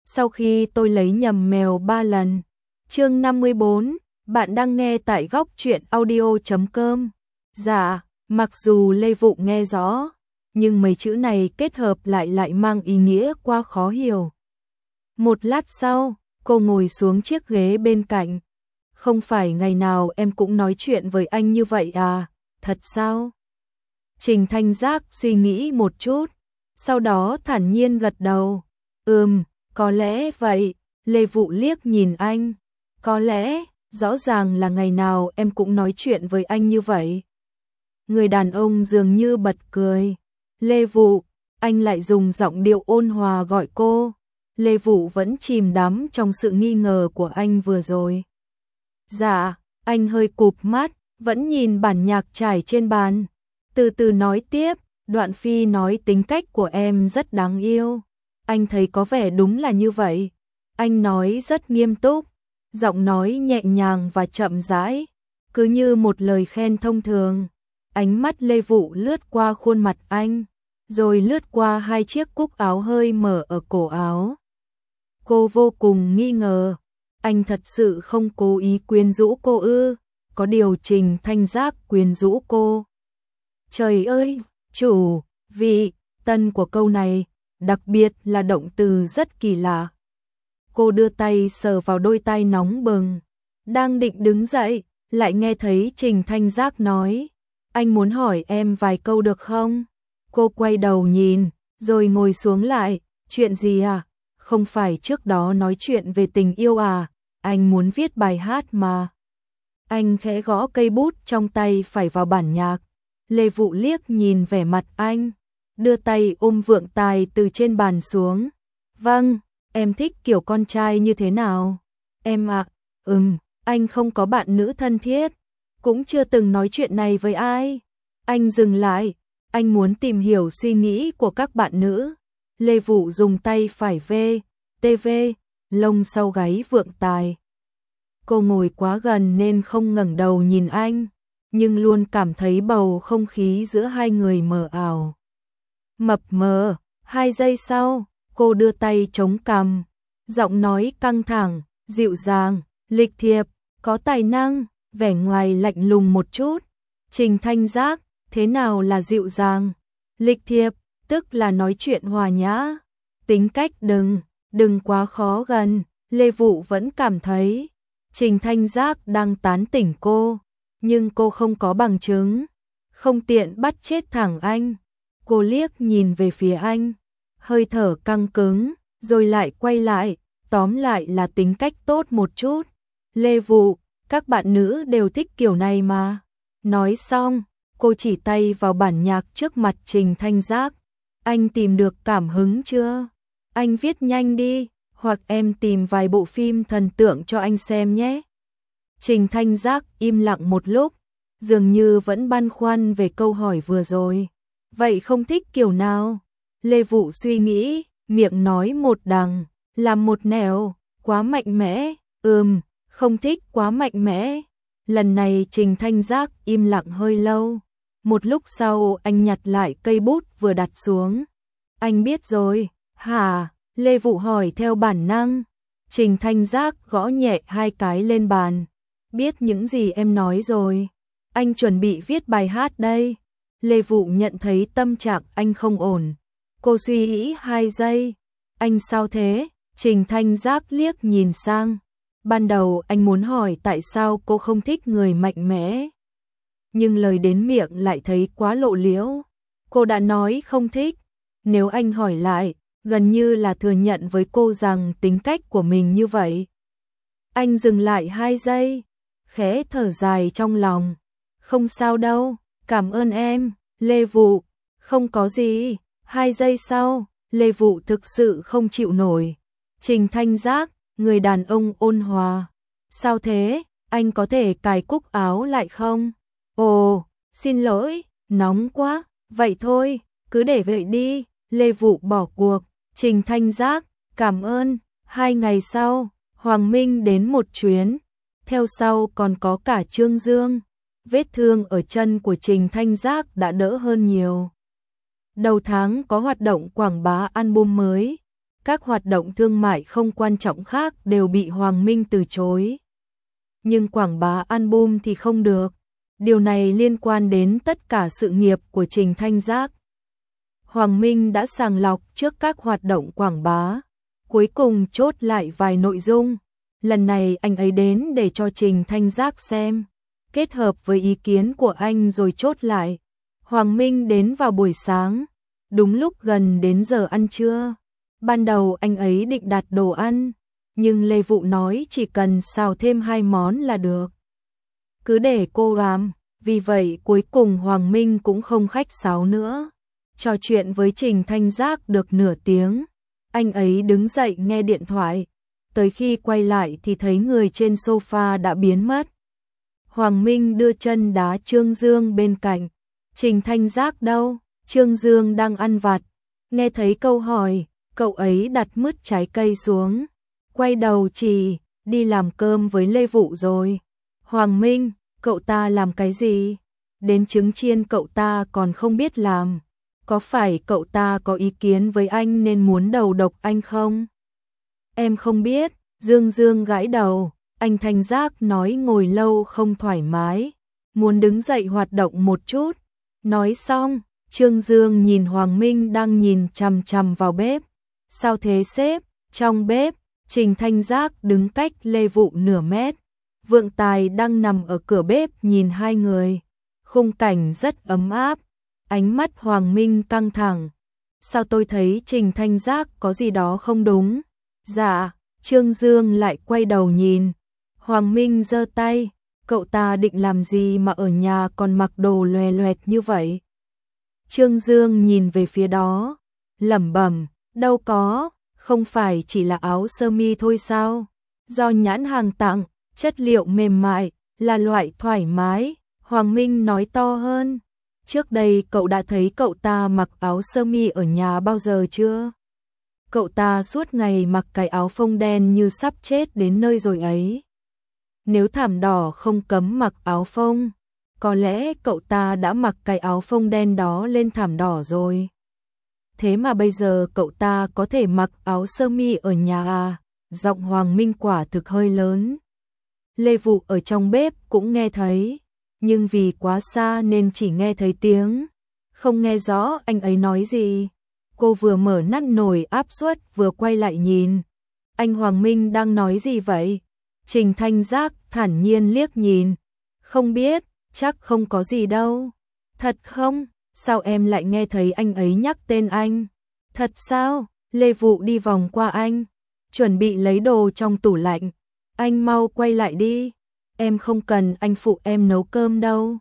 sau khi tôi lấy nhầm mèo 3 lần. Chương 54, bạn đang nghe tại góc truyện audio.com. Dạ, mặc dù Lê Vụ nghe rõ, nhưng mấy chữ này kết hợp lại mang ý nghĩa quá khó hiểu. Một lát sau, cô ngồi xuống chiếc ghế bên cạnh. Không phải ngày nào em cũng nói chuyện với anh như vậy à, thật sao? Trình Thanh Giác suy nghĩ một chút, sau đó thản nhiên gật đầu. Có lẽ vậy. Lê Vụ liếc nhìn anh. Có lẽ, rõ ràng là ngày nào em cũng nói chuyện với anh như vậy. Người đàn ông dường như bật cười. Lê Vụ, anh lại dùng giọng điệu ôn hòa gọi cô. Lê Vụ vẫn chìm đắm trong sự nghi ngờ của anh vừa rồi. Dạ, anh hơi cụp mắt, vẫn nhìn bản nhạc trải trên bàn. Từ từ nói tiếp, Đoạn Phi nói tính cách của em rất đáng yêu. Anh thấy có vẻ đúng là như vậy. Anh nói rất nghiêm túc, giọng nói nhẹ nhàng và chậm rãi, cứ như một lời khen thông thường. Ánh mắt Lê Vụ lướt qua khuôn mặt anh, rồi lướt qua hai chiếc cúc áo hơi mở ở cổ áo. Cô vô cùng nghi ngờ, anh thật sự không cố ý quyến rũ cô ư? Có điều Trình Thanh Giác quyến rũ cô. Trời ơi, chủ, vị, tân của câu này, đặc biệt là động từ rất kỳ lạ. Cô đưa tay sờ vào đôi tai nóng bừng, đang định đứng dậy, lại nghe thấy Trình Thanh Giác nói, anh muốn hỏi em vài câu được không? Cô quay đầu nhìn, rồi ngồi xuống lại, chuyện gì à? Không phải trước đó nói chuyện về tình yêu à? Anh muốn viết bài hát mà. Anh khẽ gõ cây bút trong tay phải vào bản nhạc. Lê Vụ liếc nhìn vẻ mặt anh, đưa tay ôm vượng tài từ trên bàn xuống. Vâng, em thích kiểu con trai như thế nào? Em ạ, anh không có bạn nữ thân thiết, cũng chưa từng nói chuyện này với ai. Anh dừng lại, anh muốn tìm hiểu suy nghĩ của các bạn nữ. Lê Vụ dùng tay phải TV, lông sau gáy vượng tài. Cô ngồi quá gần nên không ngẩng đầu nhìn anh, nhưng luôn cảm thấy bầu không khí giữa hai người mờ ảo. Mập mờ, 2 giây sau, cô đưa tay chống cằm, giọng nói căng thẳng, dịu dàng, lịch thiệp, có tài năng, vẻ ngoài lạnh lùng một chút. Trình Thanh Giác, thế nào là dịu dàng? Lịch thiệp, tức là nói chuyện hòa nhã. Tính cách đừng quá khó gần. Lê Vụ vẫn cảm thấy Trình Thanh Giác đang tán tỉnh cô, nhưng cô không có bằng chứng, không tiện bắt chết thẳng anh. Cô liếc nhìn về phía anh, hơi thở căng cứng, rồi lại quay lại, tóm lại là tính cách tốt một chút. Lê Vụ, các bạn nữ đều thích kiểu này mà. Nói xong, cô chỉ tay vào bản nhạc trước mặt Trình Thanh Giác. Anh tìm được cảm hứng chưa? Anh viết nhanh đi, hoặc em tìm vài bộ phim thần tượng cho anh xem nhé. Trình Thanh Giác im lặng một lúc, dường như vẫn băn khoăn về câu hỏi vừa rồi. Vậy không thích kiểu nào? Lê Vụ suy nghĩ, miệng nói một đằng, làm một nẻo, quá mạnh mẽ. Không thích quá mạnh mẽ. Lần này Trình Thanh Giác im lặng hơi lâu. Một lúc sau anh nhặt lại cây bút vừa đặt xuống. Anh biết rồi, hả? Lê Vụ hỏi theo bản năng. Trình Thanh Giác gõ nhẹ 2 cái lên bàn. Biết những gì em nói rồi. Anh chuẩn bị viết bài hát đây. Lê Vụ nhận thấy tâm trạng anh không ổn. Cô suy nghĩ 2 giây. Anh sao thế? Trình Thanh Giác liếc nhìn sang. Ban đầu anh muốn hỏi tại sao cô không thích người mạnh mẽ. Nhưng lời đến miệng lại thấy quá lộ liễu. Cô đã nói không thích. Nếu anh hỏi lại, gần như là thừa nhận với cô rằng tính cách của mình như vậy. Anh dừng lại 2 giây, khẽ thở dài trong lòng. Không sao đâu, cảm ơn em, Lê Vụ. Không có gì. 2 giây sau, Lê Vụ thực sự không chịu nổi. Trình Thanh Giác, người đàn ông ôn hòa. Sao thế, anh có thể cài cúc áo lại không? Ồ, xin lỗi, nóng quá. Vậy thôi, cứ để vậy đi. Lê Vụ bỏ cuộc. Trình Thanh Giác, cảm ơn. 2 ngày sau, Hoàng Minh đến một chuyến. Theo sau còn có cả Trương Dương. Vết thương ở chân của Trình Thanh Giác đã đỡ hơn nhiều. Đầu tháng có hoạt động quảng bá album mới. các hoạt động thương mại không quan trọng khác đều bị Hoàng Minh từ chối. Nhưng quảng bá album thì không được. Điều này liên quan đến tất cả sự nghiệp của Trình Thanh Giác. Hoàng Minh đã sàng lọc trước các hoạt động quảng bá, cuối cùng chốt lại vài nội dung. Lần này anh ấy đến để cho Trình Thanh Giác xem, kết hợp với ý kiến của anh rồi chốt lại. Hoàng Minh đến vào buổi sáng, đúng lúc gần đến giờ ăn trưa. Ban đầu anh ấy định đặt đồ ăn, nhưng Lê Vụ nói chỉ cần xào thêm 2 món là được. Cứ để cô làm, vì vậy cuối cùng Hoàng Minh cũng không khách sáo nữa. Trò chuyện với Trình Thanh Giác được nửa tiếng, anh ấy đứng dậy nghe điện thoại. Tới khi quay lại thì thấy người trên sofa đã biến mất. Hoàng Minh đưa chân đá Trương Dương bên cạnh. Trình Thanh Giác đâu? Trương Dương đang ăn vặt. Nghe thấy câu hỏi, cậu ấy đặt mứt trái cây xuống. Quay đầu chỉ, đi làm cơm với Lê Vụ rồi. Hoàng Minh, cậu ta làm cái gì? Đến trứng chiên cậu ta còn không biết làm. Có phải cậu ta có ý kiến với anh nên muốn đầu độc anh không? Em không biết. Dương Dương gãi đầu. Anh Thanh Giác nói ngồi lâu không thoải mái, muốn đứng dậy hoạt động một chút. Nói xong, Trương Dương nhìn Hoàng Minh đang nhìn chằm chằm vào bếp. Sao thế sếp? Trong bếp, Trình Thanh Giác đứng cách Lê Vụ nửa mét. Vượng Tài đang nằm ở cửa bếp nhìn hai người. Khung cảnh rất ấm áp. Ánh mắt Hoàng Minh căng thẳng. Sao tôi thấy Trình Thanh Giác có gì đó không đúng? Dạ, Trương Dương lại quay đầu nhìn. Hoàng Minh giơ tay, cậu ta định làm gì mà ở nhà còn mặc đồ loè loẹt như vậy? Trương Dương nhìn về phía đó, lẩm bẩm, đâu có, không phải chỉ là áo sơ mi thôi sao? Do nhãn hàng tặng, chất liệu mềm mại, là loại thoải mái. Hoàng Minh nói to hơn, trước đây cậu đã thấy cậu ta mặc áo sơ mi ở nhà bao giờ chưa? Cậu ta suốt ngày mặc cái áo phông đen như sắp chết đến nơi rồi ấy. Nếu thảm đỏ không cấm mặc áo phông, có lẽ cậu ta đã mặc cái áo phông đen đó lên thảm đỏ rồi. Thế mà bây giờ cậu ta có thể mặc áo sơ mi ở nhà à? Giọng Hoàng Minh quả thực hơi lớn. Lê Vụ ở trong bếp cũng nghe thấy, nhưng vì quá xa nên chỉ nghe thấy tiếng, không nghe rõ anh ấy nói gì. Cô vừa mở nắp nồi áp suất vừa quay lại nhìn. Anh Hoàng Minh đang nói gì vậy? Trình Thanh Giác thản nhiên liếc nhìn. Không biết, chắc không có gì đâu. Thật không? Sao em lại nghe thấy anh ấy nhắc tên anh? Thật sao? Lê Vụ đi vòng qua anh, chuẩn bị lấy đồ trong tủ lạnh. Anh mau quay lại đi. Em không cần anh phụ em nấu cơm đâu.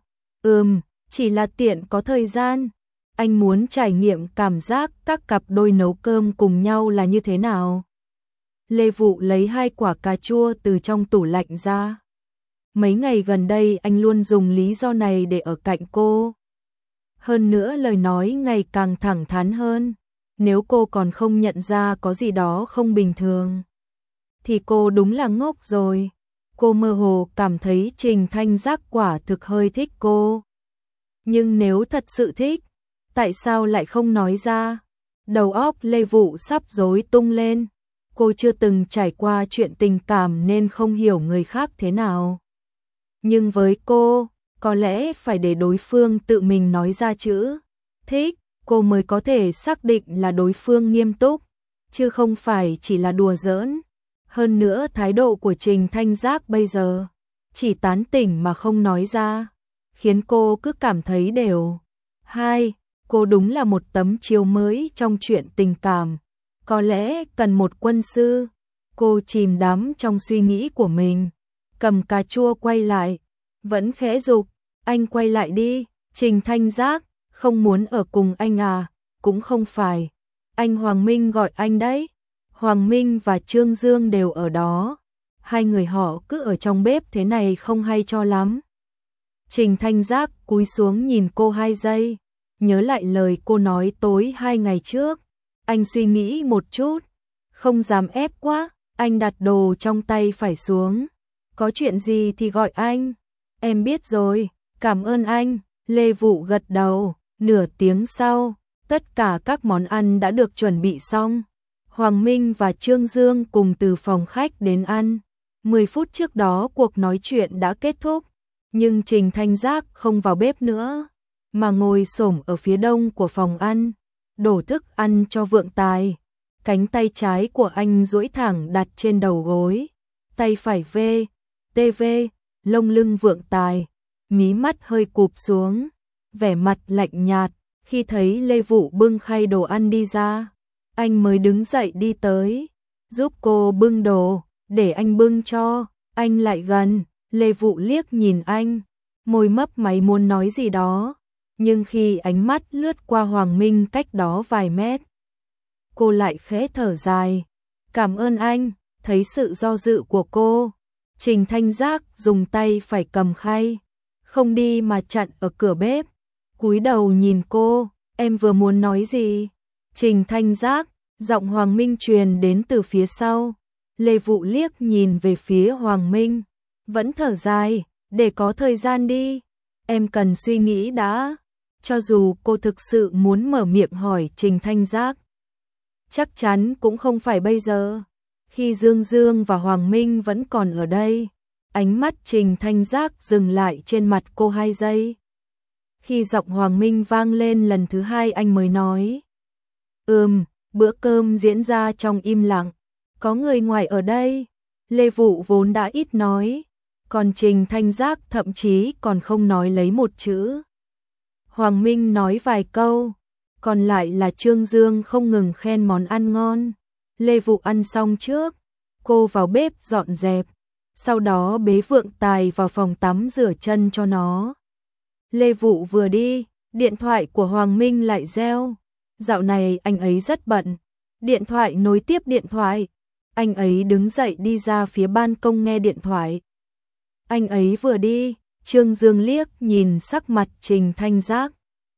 Chỉ là tiện có thời gian. Anh muốn trải nghiệm cảm giác các cặp đôi nấu cơm cùng nhau là như thế nào. Lê Vụ lấy 2 quả cà chua từ trong tủ lạnh ra. Mấy ngày gần đây anh luôn dùng lý do này để ở cạnh cô. Hơn nữa lời nói ngày càng thẳng thắn hơn. Nếu cô còn không nhận ra có gì đó không bình thường, thì cô đúng là ngốc rồi. Cô mơ hồ cảm thấy Trình Thanh Giác quả thực hơi thích cô. Nhưng nếu thật sự thích, tại sao lại không nói ra? Đầu óc Lê Vụ sắp rối tung lên. Cô chưa từng trải qua chuyện tình cảm nên không hiểu người khác thế nào. Nhưng với cô, có lẽ phải để đối phương tự mình nói ra chữ thích, cô mới có thể xác định là đối phương nghiêm túc, chứ không phải chỉ là đùa giỡn. Hơn nữa thái độ của Trình Thanh Giác bây giờ, chỉ tán tỉnh mà không nói ra, khiến cô cứ cảm thấy đều. Cô đúng là một tấm chiếu mới trong chuyện tình cảm. Có lẽ cần một quân sư. Cô chìm đắm trong suy nghĩ của mình, cầm cà chua quay lại, vẫn khẽ giục, anh quay lại đi. Trình Thanh Giác, không muốn ở cùng anh à? Cũng không phải, anh Hoàng Minh gọi anh đấy. Hoàng Minh và Trương Dương đều ở đó. Hai người họ cứ ở trong bếp thế này không hay cho lắm. Trình Thanh Giác cúi xuống nhìn cô 2 giây, nhớ lại lời cô nói tối 2 ngày trước. Anh suy nghĩ một chút, không dám ép quá, anh đặt đồ trong tay phải xuống. Có chuyện gì thì gọi anh. Em biết rồi, cảm ơn anh. Lê Vụ gật đầu. Nửa tiếng sau, tất cả các món ăn đã được chuẩn bị xong. Hoàng Minh và Trương Dương cùng từ phòng khách đến ăn. 10 phút trước đó cuộc nói chuyện đã kết thúc, nhưng Trình Thanh Giác không vào bếp nữa, mà ngồi xổm ở phía đông của phòng ăn, đổ thức ăn cho Vượng Tài. Cánh tay trái của anh duỗi thẳng đặt trên đầu gối, tay phải TV, lông lưng Vượng Tài, mí mắt hơi cụp xuống, vẻ mặt lạnh nhạt. Khi thấy Lê Vụ bưng khay đồ ăn đi ra, anh mới đứng dậy đi tới, giúp cô bưng đồ, để anh bưng cho. Anh lại gần, Lê Vụ liếc nhìn anh, môi mấp máy muốn nói gì đó, nhưng khi ánh mắt lướt qua Hoàng Minh cách đó vài mét, cô lại khẽ thở dài. Cảm ơn anh. Thấy sự do dự của cô, Trình Thanh Giác dùng tay phải cầm khay, không đi mà chặn ở cửa bếp, cúi đầu nhìn cô. Em vừa muốn nói gì? Trình Thanh Giác, giọng Hoàng Minh truyền đến từ phía sau. Lê Vụ liếc nhìn về phía Hoàng Minh, vẫn thở dài, để có thời gian đi, em cần suy nghĩ đã. Cho dù cô thực sự muốn mở miệng hỏi Trình Thanh Giác, chắc chắn cũng không phải bây giờ. Khi Dương Dương và Hoàng Minh vẫn còn ở đây, ánh mắt Trình Thanh Giác dừng lại trên mặt cô 2 giây. Khi giọng Hoàng Minh vang lên lần thứ 2 anh mới nói. Bữa cơm diễn ra trong im lặng, có người ngoài ở đây. Lê Vụ vốn đã ít nói, còn Trình Thanh Giác thậm chí còn không nói lấy một chữ. Hoàng Minh nói vài câu, còn lại là Trương Dương không ngừng khen món ăn ngon. Lê Vụ ăn xong trước, cô vào bếp dọn dẹp, sau đó bế Vượng Tài vào phòng tắm rửa chân cho nó. Lê Vụ vừa đi, điện thoại của Hoàng Minh lại reo. Dạo này anh ấy rất bận. Điện thoại nối tiếp điện thoại. Anh ấy đứng dậy đi ra phía ban công nghe điện thoại. Anh ấy vừa đi, Trương Dương liếc nhìn sắc mặt Trình Thanh Giác.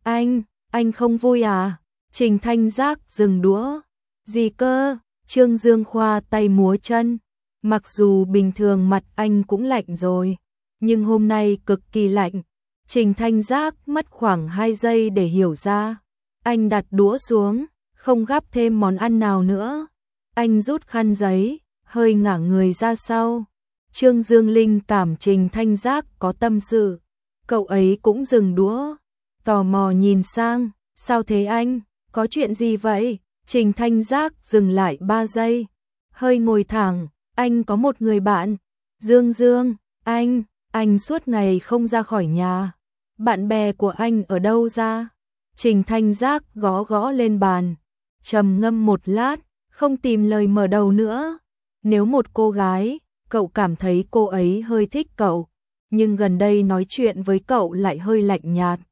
Anh không vui à? Trình Thanh Giác dừng đũa. Gì cơ? Trương Dương khoa tay múa chân. Mặc dù bình thường mặt anh cũng lạnh rồi, nhưng hôm nay cực kỳ lạnh. Trình Thanh Giác mất khoảng 2 giây để hiểu ra. Anh đặt đũa xuống, không gắp thêm món ăn nào nữa. Anh rút khăn giấy, hơi ngả người ra sau. Trương Dương linh cảm Trình Thanh Giác có tâm sự. Cậu ấy cũng dừng đũa, tò mò nhìn sang. Sao thế anh? Có chuyện gì vậy? Trình Thanh Giác dừng lại 3 giây, hơi ngồi thẳng. Anh có một người bạn. Dương Dương, anh suốt ngày không ra khỏi nhà. Bạn bè của anh ở đâu ra? Trình Thanh Giác gõ gõ lên bàn, trầm ngâm một lát, không tìm lời mở đầu nữa. Nếu một cô gái, cậu cảm thấy cô ấy hơi thích cậu, nhưng gần đây nói chuyện với cậu lại hơi lạnh nhạt.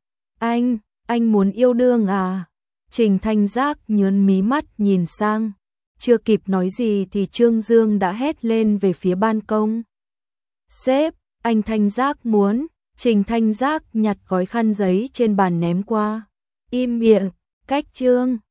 Anh muốn yêu đương à? Trình Thanh Giác nhớn mí mắt nhìn sang. Chưa kịp nói gì thì Trương Dương đã hét lên về phía ban công. Sếp, anh Thanh Giác muốn. Trình Thanh Giác nhặt gói khăn giấy trên bàn ném qua. Im miệng, cách Trương.